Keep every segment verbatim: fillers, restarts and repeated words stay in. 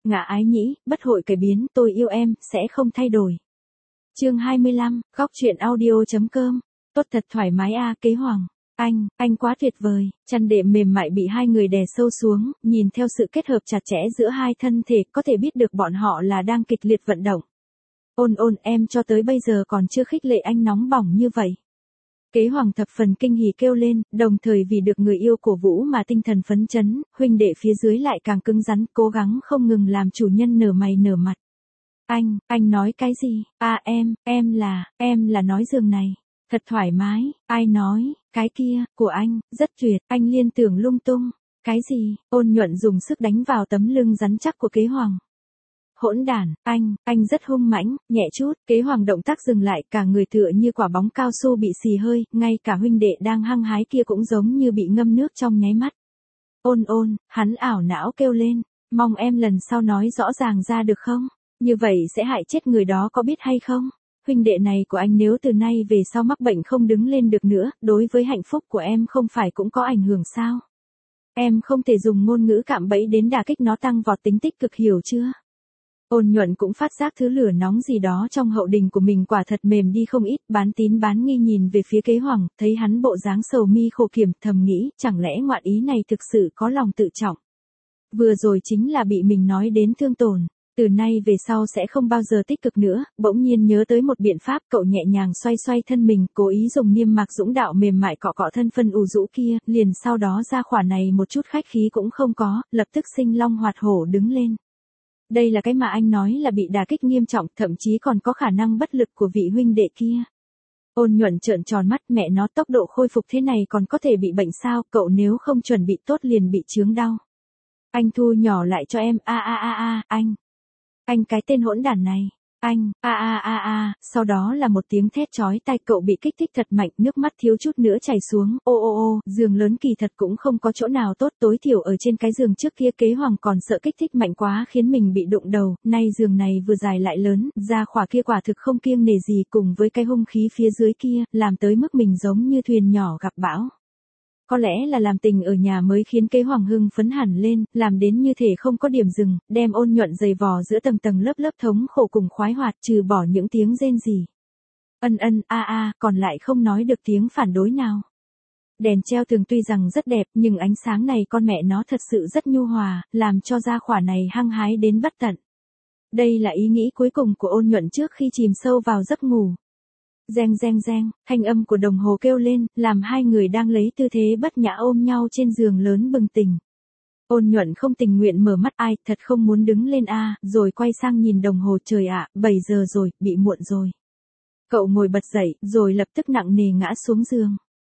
ngã ái nhĩ, bất hội cải biến, tôi yêu em, sẽ không thay đổi. Chương hai mươi lăm, góc truyện audio.com. Tốt thật thoải mái a, Kế Hoàng. Anh, anh quá tuyệt vời. Chăn đệm mềm mại bị hai người đè sâu xuống, nhìn theo sự kết hợp chặt chẽ giữa hai thân thể, có thể biết được bọn họ là đang kịch liệt vận động. Ôn ôn, em cho tới bây giờ còn chưa khích lệ anh nóng bỏng như vậy. Kế Hoàng thập phần kinh hỉ kêu lên, đồng thời vì được người yêu cổ vũ mà tinh thần phấn chấn, huynh đệ phía dưới lại càng cứng rắn, cố gắng không ngừng làm chủ nhân nở mày nở mặt. Anh, anh nói cái gì? À em, em là, em là nói giường này. Thật thoải mái, ai nói, cái kia, của anh, rất tuyệt, anh liên tưởng lung tung. Cái gì? Ôn Nhuận dùng sức đánh vào tấm lưng rắn chắc của Kế Hoàng. Hỗn đản, anh, anh rất hung mãnh, nhẹ chút, Kế Hoàng động tác dừng lại, cả người tựa như quả bóng cao su bị xì hơi, ngay cả huynh đệ đang hăng hái kia cũng giống như bị ngâm nước trong nháy mắt. Ôn ôn, hắn ảo não kêu lên, mong em lần sau nói rõ ràng ra được không? Như vậy sẽ hại chết người đó có biết hay không? Huynh đệ này của anh nếu từ nay về sau mắc bệnh không đứng lên được nữa, đối với hạnh phúc của em không phải cũng có ảnh hưởng sao? Em không thể dùng ngôn ngữ cạm bẫy đến đả kích nó tăng vọt tính tích cực, hiểu chưa? Ôn Nhuận cũng phát giác thứ lửa nóng gì đó trong hậu đình của mình quả thật mềm đi không ít, bán tín bán nghi nhìn về phía Kế Hoàng, thấy hắn bộ dáng sầu mi khổ kiểm, thầm nghĩ, chẳng lẽ ngoạn ý này thực sự có lòng tự trọng. Vừa rồi chính là bị mình nói đến thương tổn, từ nay về sau sẽ không bao giờ tích cực nữa, bỗng nhiên nhớ tới một biện pháp, cậu nhẹ nhàng xoay xoay thân mình, cố ý dùng niêm mạc dũng đạo mềm mại cọ cọ thân phân ù rũ kia, liền sau đó ra khỏa này một chút khách khí cũng không có, lập tức sinh long hoạt hổ đứng lên. Đây là cái mà anh nói là bị đả kích nghiêm trọng, thậm chí còn có khả năng bất lực của vị huynh đệ kia. Ôn Nhuận trợn tròn mắt, mẹ nó, tốc độ khôi phục thế này còn có thể bị bệnh sao, cậu nếu không chuẩn bị tốt liền bị chướng đau. Anh thu nhỏ lại cho em, a a a a, anh. Anh cái tên hỗn đản này. Anh, a a a a, sau đó là một tiếng thét chói tai, cậu bị kích thích thật mạnh, nước mắt thiếu chút nữa chảy xuống, ô ô ô, giường lớn kỳ thật cũng không có chỗ nào tốt, tối thiểu ở trên cái giường trước kia Kế Hoàng còn sợ kích thích mạnh quá khiến mình bị đụng đầu, nay giường này vừa dài lại lớn, da khỏa kia quả thực không kiêng nể gì, cùng với cái hung khí phía dưới kia, làm tới mức mình giống như thuyền nhỏ gặp bão. Có lẽ là làm tình ở nhà mới khiến Kế Hoàng hưng phấn hẳn lên, làm đến như thể không có điểm dừng, đem Ôn Nhuận giày vò giữa tầng tầng lớp lớp thống khổ cùng khoái hoạt, trừ bỏ những tiếng rên rỉ. Ân ân, a a, còn lại không nói được tiếng phản đối nào. Đèn treo tường tuy rằng rất đẹp, nhưng ánh sáng này con mẹ nó thật sự rất nhu hòa, làm cho da khỏa này hăng hái đến bất tận. Đây là ý nghĩ cuối cùng của Ôn Nhuận trước khi chìm sâu vào giấc ngủ. Reng reng reng, thanh âm của đồng hồ kêu lên, làm hai người đang lấy tư thế bất nhã ôm nhau trên giường lớn bừng tỉnh. Ôn Nhuận không tình nguyện mở mắt, ai, thật không muốn đứng lên a, rồi quay sang nhìn đồng hồ, trời ạ, bảy giờ rồi, bị muộn rồi. Cậu ngồi bật dậy, rồi lập tức nặng nề ngã xuống giường.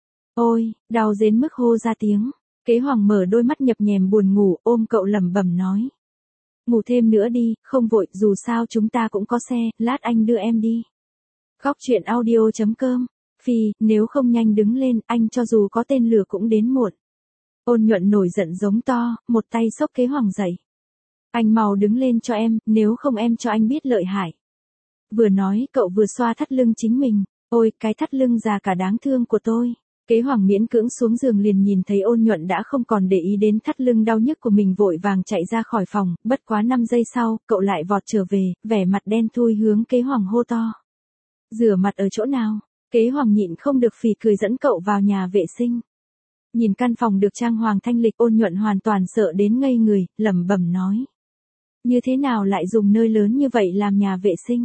Ôi, đau đến mức hô ra tiếng. Kế Hoàng mở đôi mắt nhập nhèm buồn ngủ, ôm cậu lẩm bẩm nói. Ngủ thêm nữa đi, không vội, dù sao chúng ta cũng có xe, lát anh đưa em đi. Góc truyện audio.com. Phi, nếu không nhanh đứng lên, anh cho dù có tên lửa cũng đến muộn. Ôn Nhuận nổi giận giống to, một tay xốc Kế Hoàng dậy. Anh mau đứng lên cho em, nếu không em cho anh biết lợi hại. Vừa nói, cậu vừa xoa thắt lưng chính mình. Ôi, cái thắt lưng già cả đáng thương của tôi. Kế Hoàng miễn cưỡng xuống giường liền nhìn thấy Ôn Nhuận đã không còn để ý đến thắt lưng đau nhức của mình, vội vàng chạy ra khỏi phòng, bất quá năm giây sau, cậu lại vọt trở về, vẻ mặt đen thui hướng Kế Hoàng hô to. Rửa mặt ở chỗ nào? Kế Hoàng nhịn không được phì cười dẫn cậu vào nhà vệ sinh. Nhìn căn phòng được trang hoàng thanh lịch, Ôn Nhuận hoàn toàn sợ đến ngây người, lẩm bẩm nói. Như thế nào lại dùng nơi lớn như vậy làm nhà vệ sinh?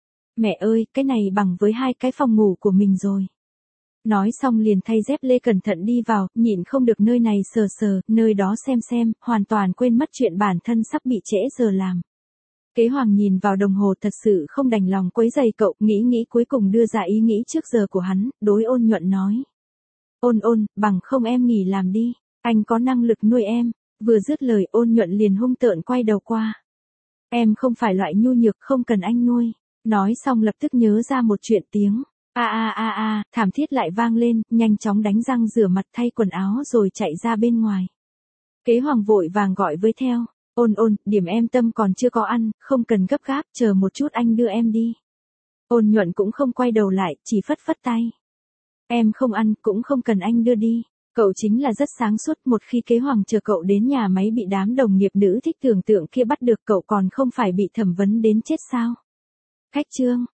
Mẹ ơi, cái này bằng với hai cái phòng ngủ của mình rồi. Nói xong liền thay dép lê cẩn thận đi vào, nhịn không được nơi này sờ sờ, nơi đó xem xem, hoàn toàn quên mất chuyện bản thân sắp bị trễ giờ làm. Kế Hoàng nhìn vào đồng hồ thật sự không đành lòng quấy rầy cậu, nghĩ nghĩ cuối cùng đưa ra ý nghĩ trước giờ của hắn, đối Ôn Nhuận nói. Ôn ôn, bằng không em nghỉ làm đi, anh có năng lực nuôi em. Vừa dứt lời, Ôn Nhuận liền hung tợn quay đầu qua. Em không phải loại nhu nhược, không cần anh nuôi. Nói xong lập tức nhớ ra một chuyện, tiếng a a a a, thảm thiết lại vang lên, nhanh chóng đánh răng rửa mặt thay quần áo rồi chạy ra bên ngoài. Kế Hoàng vội vàng gọi với theo. Ôn ôn, điểm em tâm còn chưa có ăn, không cần gấp gáp, chờ một chút anh đưa em đi. Ôn Nhuận cũng không quay đầu lại, chỉ phất phất tay. Em không ăn, cũng không cần anh đưa đi. Cậu chính là rất sáng suốt, một khi kế hoằng chờ cậu đến nhà máy bị đám đồng nghiệp nữ thích tưởng tượng kia bắt được cậu còn không phải bị thẩm vấn đến chết sao. Khách trương,